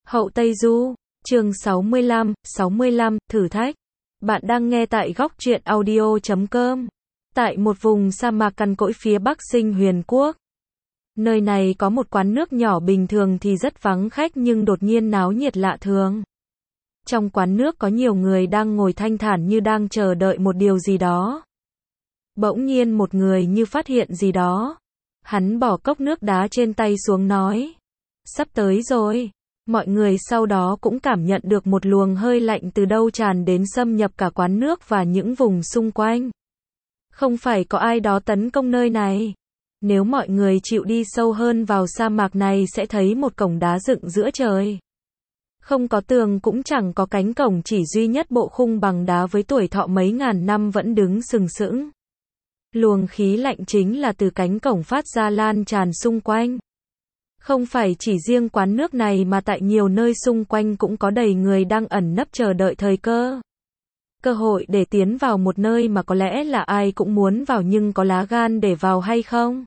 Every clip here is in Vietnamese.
Hậu Tây Du, chương 65, thử thách. Bạn đang nghe tại góc truyện audio.com. Tại một vùng sa mạc cằn cỗi phía bắc Sinh Huyền Quốc. Nơi này có một quán nước nhỏ, bình thường thì rất vắng khách nhưng đột nhiên náo nhiệt lạ thường. Trong quán nước có nhiều người đang ngồi thanh thản như đang chờ đợi một điều gì đó. Bỗng nhiên một người như phát hiện gì đó. Hắn bỏ cốc nước đá trên tay xuống nói: "Sắp tới rồi." Mọi người sau đó cũng cảm nhận được một luồng hơi lạnh từ đâu tràn đến, xâm nhập cả quán nước và những vùng xung quanh. Không phải có ai đó tấn công nơi này. Nếu mọi người chịu đi sâu hơn vào sa mạc này sẽ thấy một cổng đá dựng giữa trời. Không có tường cũng chẳng có cánh cổng, chỉ duy nhất bộ khung bằng đá với tuổi thọ mấy ngàn năm vẫn đứng sừng sững. Luồng khí lạnh chính là từ cánh cổng phát ra, lan tràn xung quanh. Không phải chỉ riêng quán nước này mà tại nhiều nơi xung quanh cũng có đầy người đang ẩn nấp chờ đợi thời cơ. Cơ hội để tiến vào một nơi mà có lẽ là ai cũng muốn vào nhưng có lá gan để vào hay không?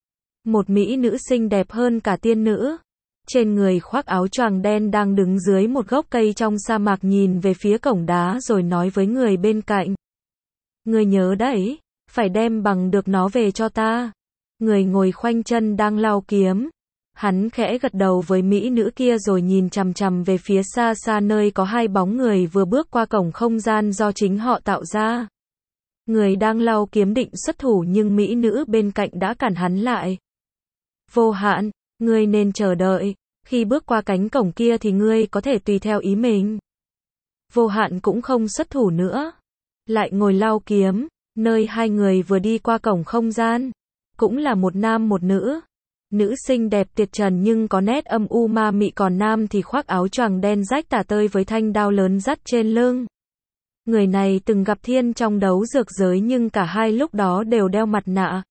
Một mỹ nữ xinh đẹp hơn cả tiên nữ, trên người khoác áo choàng đen, đang đứng dưới một gốc cây trong sa mạc, nhìn về phía cổng đá rồi nói với người bên cạnh: "Ngươi nhớ đấy, phải đem bằng được nó về cho ta." Người ngồi khoanh chân đang lau kiếm. Hắn khẽ gật đầu với mỹ nữ kia rồi nhìn chằm chằm về phía xa xa, nơi có hai bóng người vừa bước qua cổng không gian do chính họ tạo ra. Người đang lau kiếm định xuất thủ nhưng mỹ nữ bên cạnh đã cản hắn lại. "Vô Hạn, ngươi nên chờ đợi. Khi bước qua cánh cổng kia thì ngươi có thể tùy theo ý mình." Vô Hạn cũng không xuất thủ nữa, lại ngồi lau kiếm. Nơi hai người vừa đi qua cổng không gian, cũng là một nam một nữ. Nữ xinh đẹp tuyệt trần nhưng có nét âm u ma mị, còn nam thì khoác áo choàng đen rách tả tơi với thanh đao lớn dắt trên lưng. Người này từng gặp Thiên trong đấu dược giới nhưng cả hai lúc đó đều đeo mặt nạ.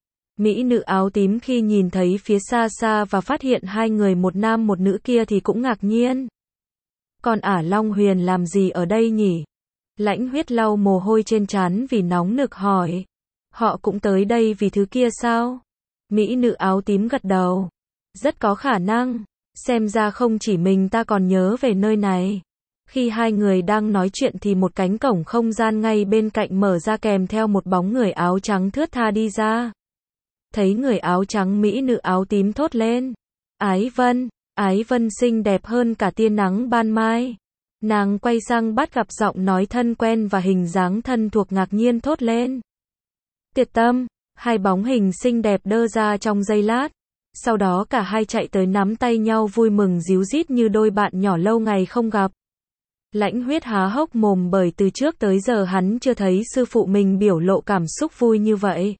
Mỹ nữ áo tím khi nhìn thấy phía xa xa và phát hiện hai người một nam một nữ kia thì cũng ngạc nhiên. "Còn Ả Long Huyền làm gì ở đây nhỉ?" Lãnh Huyết lau mồ hôi trên trán vì nóng nực hỏi. "Họ cũng tới đây vì thứ kia sao?" Mỹ nữ áo tím gật đầu. "Rất có khả năng. Xem ra không chỉ mình ta còn nhớ về nơi này." Khi hai người đang nói chuyện thì một cánh cổng không gian ngay bên cạnh mở ra, kèm theo một bóng người áo trắng thướt tha đi ra. Thấy người áo trắng, mỹ nữ áo tím thốt lên: "Ái Vân." Ái Vân xinh đẹp hơn cả tia nắng ban mai. Nàng quay sang bắt gặp giọng nói thân quen và hình dáng thân thuộc, ngạc nhiên thốt lên: "Tiệt Tâm." Hai bóng hình xinh đẹp đơ ra trong giây lát. Sau đó cả hai chạy tới nắm tay nhau vui mừng ríu rít như đôi bạn nhỏ lâu ngày không gặp. Lãnh Huyết há hốc mồm bởi từ trước tới giờ hắn chưa thấy sư phụ mình biểu lộ cảm xúc vui như vậy.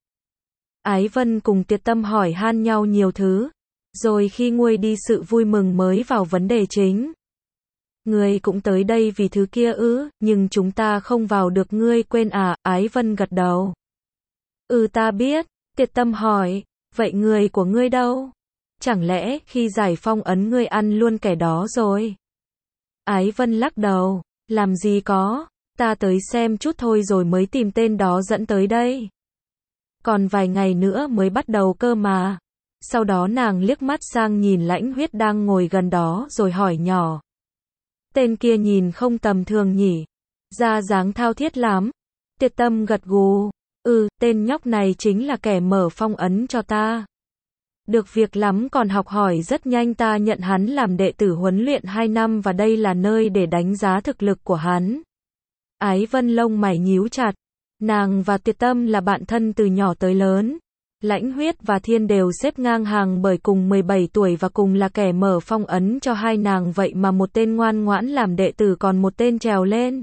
Ái Vân cùng Tiệt Tâm hỏi han nhau nhiều thứ, rồi khi nguôi đi sự vui mừng mới vào vấn đề chính. "Ngươi cũng tới đây vì thứ kia ư?" "Nhưng chúng ta không vào được, ngươi quên à?" Ái Vân gật đầu. "Ừ, ta biết." Tiệt Tâm hỏi: "Vậy người của ngươi đâu? Chẳng lẽ khi giải phong ấn ngươi ăn luôn kẻ đó rồi?" Ái Vân lắc đầu: "Làm gì có, ta tới xem chút thôi rồi mới tìm tên đó dẫn tới đây. Còn vài ngày nữa mới bắt đầu cơ mà." Sau đó nàng liếc mắt sang nhìn Lãnh Huyết đang ngồi gần đó rồi hỏi nhỏ: "Tên kia nhìn không tầm thường nhỉ? Ra dáng thao thiết lắm." Tiệt Tâm gật gù: "Ừ, tên nhóc này chính là kẻ mở phong ấn cho ta. Được việc lắm, còn học hỏi rất nhanh, ta nhận hắn làm đệ tử huấn luyện 2 năm và đây là nơi để đánh giá thực lực của hắn." Ái Vân lông mày nhíu chặt. Nàng và Tiệt Tâm là bạn thân từ nhỏ tới lớn. Lãnh Huyết và Thiên đều xếp ngang hàng bởi cùng 17 tuổi và cùng là kẻ mở phong ấn cho hai nàng, vậy mà một tên ngoan ngoãn làm đệ tử, còn một tên trèo lên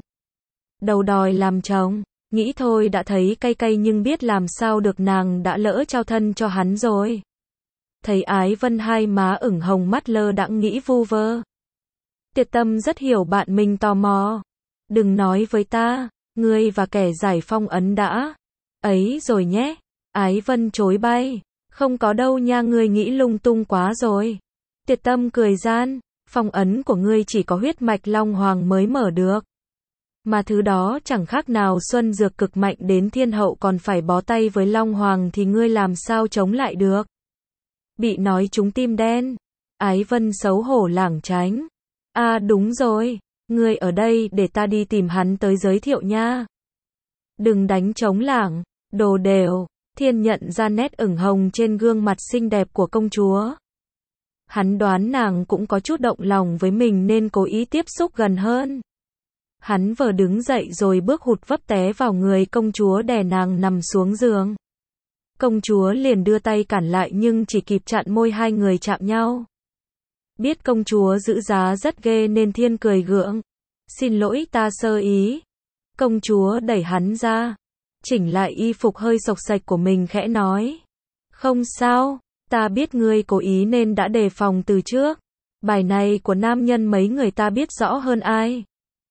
đầu đòi làm chồng. Nghĩ thôi đã thấy cay cay nhưng biết làm sao được, nàng đã lỡ trao thân cho hắn rồi. Thấy Ái Vân hai má ửng hồng, mắt lơ đãng nghĩ vu vơ. Tiệt Tâm rất hiểu bạn mình tò mò. "Đừng nói với ta, ngươi và kẻ giải phong ấn đã ấy rồi nhé." Ái Vân chối bay: "Không có đâu nha, ngươi nghĩ lung tung quá rồi." Tiệt Tâm cười gian: "Phong ấn của ngươi chỉ có huyết mạch Long Hoàng mới mở được. Mà thứ đó chẳng khác nào xuân dược cực mạnh, đến thiên hậu còn phải bó tay với Long Hoàng thì ngươi làm sao chống lại được." Bị nói trúng tim đen. Ái Vân xấu hổ lảng tránh. À đúng rồi, ngươi ở đây để ta đi tìm hắn tới giới thiệu nha. Đừng đánh trống lảng, đồ đều. Thiên nhận ra nét ửng hồng trên gương mặt xinh đẹp của công chúa. Hắn đoán nàng cũng có chút động lòng với mình nên cố ý tiếp xúc gần hơn. Hắn vừa đứng dậy rồi bước hụt vấp té vào người công chúa đè nàng nằm xuống giường. Công chúa liền đưa tay cản lại nhưng chỉ kịp chặn môi hai người chạm nhau. Biết công chúa giữ giá rất ghê nên Thiên cười gượng. Xin lỗi ta sơ ý. Công chúa đẩy hắn ra. Chỉnh lại y phục hơi xộc xệch của mình khẽ nói. Không sao, ta biết ngươi cố ý nên đã đề phòng từ trước. Bài này của nam nhân mấy người ta biết rõ hơn ai.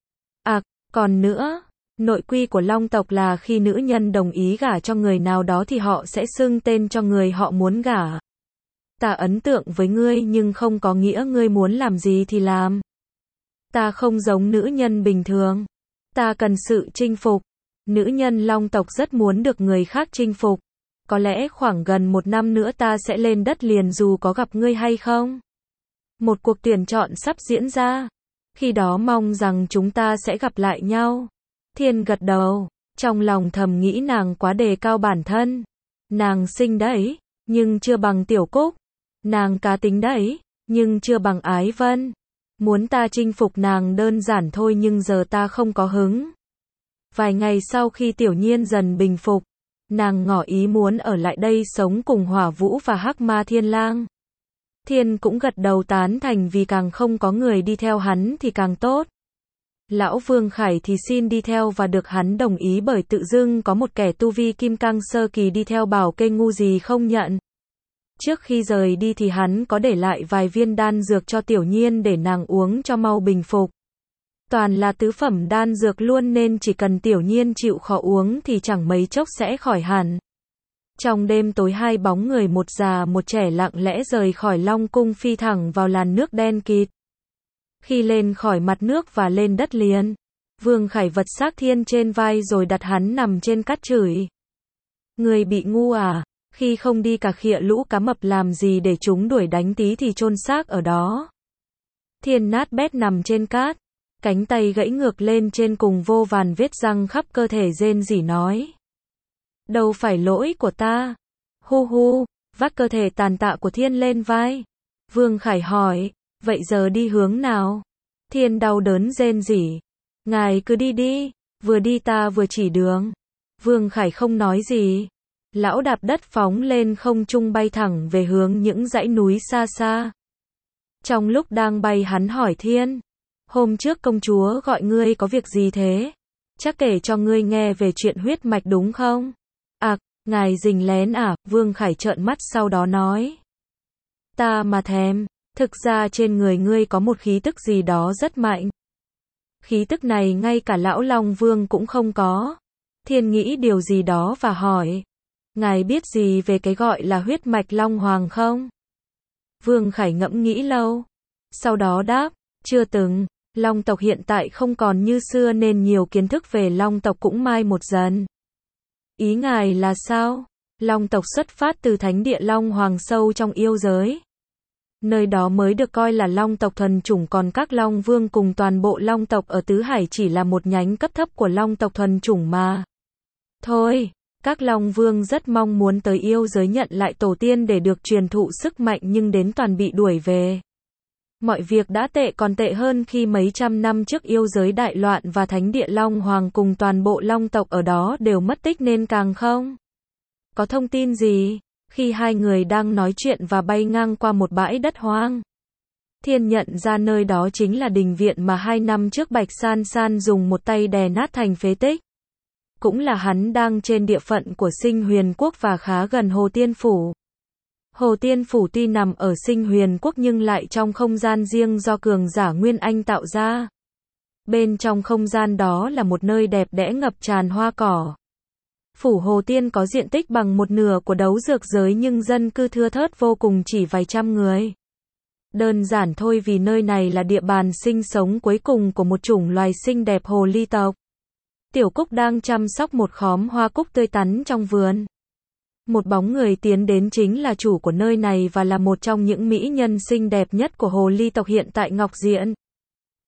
À, còn nữa, nội quy của Long tộc là khi nữ nhân đồng ý gả cho người nào đó thì họ sẽ xưng tên cho người họ muốn gả. Ta ấn tượng với ngươi nhưng không có nghĩa ngươi muốn làm gì thì làm. Ta không giống nữ nhân bình thường. Ta cần sự chinh phục. Nữ nhân Long tộc rất muốn được người khác chinh phục. Có lẽ khoảng gần 1 năm nữa ta sẽ lên đất liền dù có gặp ngươi hay không. Một cuộc tuyển chọn sắp diễn ra. Khi đó mong rằng chúng ta sẽ gặp lại nhau. Thiên gật đầu, trong lòng thầm nghĩ nàng quá đề cao bản thân. Nàng xinh đấy, nhưng chưa bằng Tiểu Cúc. Nàng cá tính đấy, nhưng chưa bằng Ái Vân. Muốn ta chinh phục nàng đơn giản thôi nhưng giờ ta không có hứng. Vài ngày sau khi Tiểu Nhiên dần bình phục, nàng ngỏ ý muốn ở lại đây sống cùng Hỏa Vũ và Hắc Ma Thiên Lang. Thiên cũng gật đầu tán thành vì càng không có người đi theo hắn thì càng tốt. Lão Vương Khải thì xin đi theo và được hắn đồng ý bởi tự dưng có một kẻ tu vi kim cang sơ kỳ đi theo bảo kê ngu gì không nhận. Trước khi rời đi thì hắn có để lại vài viên đan dược cho Tiểu Nhiên để nàng uống cho mau bình phục. Toàn là tứ phẩm đan dược luôn nên chỉ cần Tiểu Nhiên chịu khó uống thì chẳng mấy chốc sẽ khỏi hẳn. Trong đêm tối hai bóng người một già một trẻ lặng lẽ rời khỏi Long Cung phi thẳng vào làn nước đen kịt. Khi lên khỏi mặt nước và lên đất liền, Vương Khải vật xác Thiên trên vai rồi đặt hắn nằm trên cát chửi. Người bị ngu à, khi không đi cà khịa lũ cá mập làm gì để chúng đuổi đánh tí thì chôn xác ở đó. Thiên nát bét nằm trên cát, cánh tay gãy ngược lên trên cùng vô vàn vết răng khắp cơ thể rên rỉ nói. Đâu phải lỗi của ta. Hu hu, vác cơ thể tàn tạ của Thiên lên vai. Vương Khải hỏi, vậy giờ đi hướng nào? Thiên đau đớn rên rỉ. Ngài cứ đi đi, vừa đi ta vừa chỉ đường. Vương Khải không nói gì. Lão đạp đất phóng lên không trung bay thẳng về hướng những dãy núi xa xa. Trong lúc đang bay hắn hỏi Thiên. Hôm trước công chúa gọi ngươi có việc gì thế? Chắc kể cho ngươi nghe về chuyện huyết mạch đúng không? À, ngài rình lén à? Vương Khải trợn mắt sau đó nói. Ta mà thèm, thực ra trên người ngươi có một khí tức gì đó rất mạnh. Khí tức này ngay cả lão Long Vương cũng không có. Thiên nghĩ điều gì đó và hỏi. Ngài biết gì về cái gọi là huyết mạch Long Hoàng không? Vương Khải ngẫm nghĩ lâu. Sau đó đáp, chưa từng. Long tộc hiện tại không còn như xưa nên nhiều kiến thức về Long tộc cũng mai một dần. Ý ngài là sao? Long tộc xuất phát từ thánh địa Long Hoàng sâu trong yêu giới. Nơi đó mới được coi là Long tộc thuần chủng còn các Long Vương cùng toàn bộ Long tộc ở Tứ Hải chỉ là một nhánh cấp thấp của Long tộc thuần chủng mà. Thôi, các Long Vương rất mong muốn tới yêu giới nhận lại tổ tiên để được truyền thụ sức mạnh nhưng đến toàn bị đuổi về. Mọi việc đã tệ còn tệ hơn khi mấy trăm năm trước yêu giới đại loạn và thánh địa Long Hoàng cùng toàn bộ Long tộc ở đó đều mất tích nên càng không có thông tin gì. Khi hai người đang nói chuyện và bay ngang qua một bãi đất hoang, Thiên nhận ra nơi đó chính là đình viện mà 2 năm trước Bạch San San dùng một tay đè nát thành phế tích. Cũng là hắn đang trên địa phận của Sinh Huyền Quốc và khá gần Hồ Tiên Phủ. Hồ Tiên Phủ tuy nằm ở Sinh Huyền Quốc nhưng lại trong không gian riêng do cường giả Nguyên Anh tạo ra. Bên trong không gian đó là một nơi đẹp đẽ ngập tràn hoa cỏ. Phủ Hồ Tiên có diện tích bằng 1/2 của đấu dược giới nhưng dân cư thưa thớt vô cùng chỉ vài trăm người. Đơn giản thôi vì nơi này là địa bàn sinh sống cuối cùng của một chủng loài xinh đẹp hồ ly tộc. Tiểu Cúc đang chăm sóc một khóm hoa cúc tươi tắn trong vườn. Một bóng người tiến đến chính là chủ của nơi này và là một trong những mỹ nhân xinh đẹp nhất của hồ ly tộc hiện tại Ngọc Diện.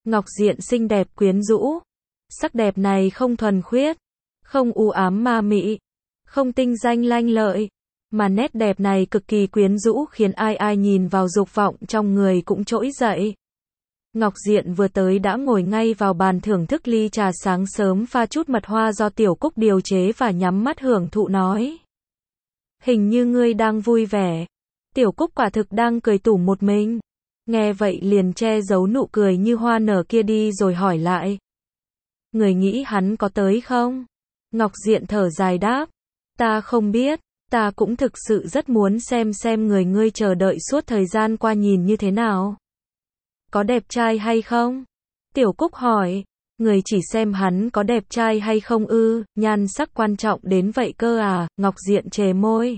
Ngọc Diện xinh đẹp quyến rũ. Sắc đẹp này không thuần khiết, không u ám ma mị, không tinh danh lanh lợi, mà nét đẹp này cực kỳ quyến rũ khiến ai ai nhìn vào dục vọng trong người cũng trỗi dậy. Ngọc Diện vừa tới đã ngồi ngay vào bàn thưởng thức ly trà sáng sớm pha chút mật hoa do Tiểu Cúc điều chế và nhắm mắt hưởng thụ nói. Hình như ngươi đang vui vẻ. Tiểu Cúc quả thực đang cười tủm một mình. Nghe vậy liền che giấu nụ cười như hoa nở kia đi rồi hỏi lại. Người nghĩ hắn có tới không? Ngọc Diện thở dài đáp. Ta không biết, ta cũng thực sự rất muốn xem người ngươi chờ đợi suốt thời gian qua nhìn như thế nào. Có đẹp trai hay không? Tiểu Cúc hỏi. Người chỉ xem hắn có đẹp trai hay không ư, nhan sắc quan trọng đến vậy cơ à, Ngọc Diện trề môi.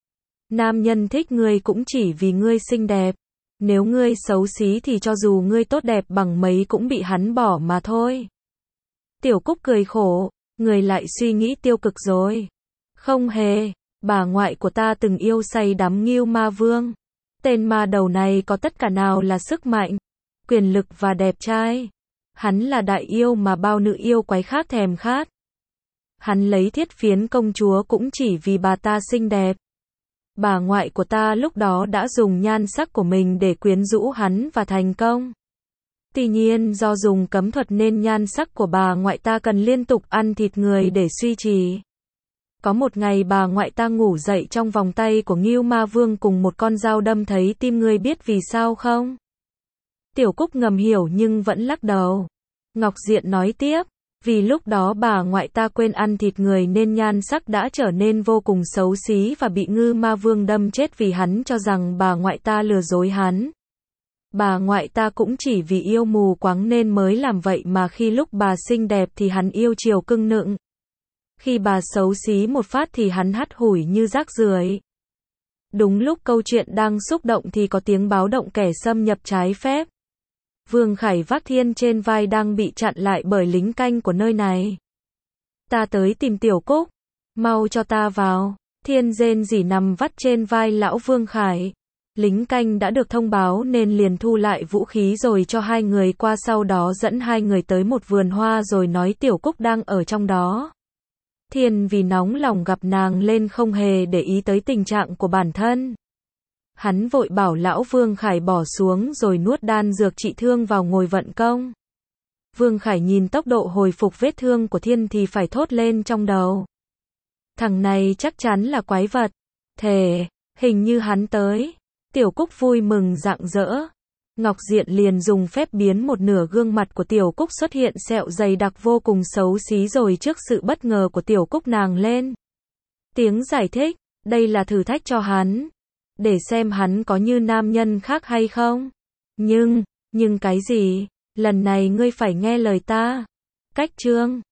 Nam nhân thích ngươi cũng chỉ vì ngươi xinh đẹp. Nếu ngươi xấu xí thì cho dù ngươi tốt đẹp bằng mấy cũng bị hắn bỏ mà thôi. Tiểu Cúc cười khổ, người lại suy nghĩ tiêu cực rồi. Không hề, bà ngoại của ta từng yêu say đắm Ngưu Ma Vương. Tên ma đầu này có tất cả nào là sức mạnh, quyền lực và đẹp trai. Hắn là đại yêu mà bao nữ yêu quái khác thèm khát. Hắn lấy Thiết Phiến công chúa cũng chỉ vì bà ta xinh đẹp. Bà ngoại của ta lúc đó đã dùng nhan sắc của mình để quyến rũ hắn và thành công. Tuy nhiên do dùng cấm thuật nên nhan sắc của bà ngoại ta cần liên tục ăn thịt người để duy trì. Có một ngày bà ngoại ta ngủ dậy trong vòng tay của Ngưu Ma Vương cùng một con dao đâm thấy tim, ngươi biết vì sao không? Tiểu Cúc ngầm hiểu nhưng vẫn lắc đầu. Ngọc Diện nói tiếp, vì lúc đó bà ngoại ta quên ăn thịt người nên nhan sắc đã trở nên vô cùng xấu xí và bị Ngưu Ma Vương đâm chết vì hắn cho rằng bà ngoại ta lừa dối hắn. Bà ngoại ta cũng chỉ vì yêu mù quáng nên mới làm vậy, mà khi lúc bà xinh đẹp thì hắn yêu chiều cưng nựng. Khi bà xấu xí một phát thì hắn hắt hủi như rác rưởi. Đúng lúc câu chuyện đang xúc động thì có tiếng báo động kẻ xâm nhập trái phép. Vương Khải vác Thiên trên vai đang bị chặn lại bởi lính canh của nơi này. Ta tới tìm Tiểu Cúc, mau cho ta vào. Thiên rên rỉ nằm vắt trên vai lão Vương Khải. Lính canh đã được thông báo nên liền thu lại vũ khí rồi cho hai người qua, sau đó dẫn hai người tới một vườn hoa rồi nói Tiểu Cúc đang ở trong đó. Thiên vì nóng lòng gặp nàng lên không hề để ý tới tình trạng của bản thân. Hắn vội bảo lão Vương Khải bỏ xuống rồi nuốt đan dược trị thương vào ngồi vận công. Vương Khải nhìn tốc độ hồi phục vết thương của Thiên thì phải thốt lên trong đầu. Thằng này chắc chắn là quái vật. Thề, hình như hắn tới. Tiểu Cúc vui mừng rạng rỡ. Ngọc Diện liền dùng phép biến một nửa gương mặt của Tiểu Cúc xuất hiện sẹo dày đặc vô cùng xấu xí, rồi trước sự bất ngờ của Tiểu Cúc nàng lên tiếng giải thích, đây là thử thách cho hắn, để xem hắn có như nam nhân khác hay không. Nhưng cái gì? Lần này ngươi phải nghe lời ta. Cách chương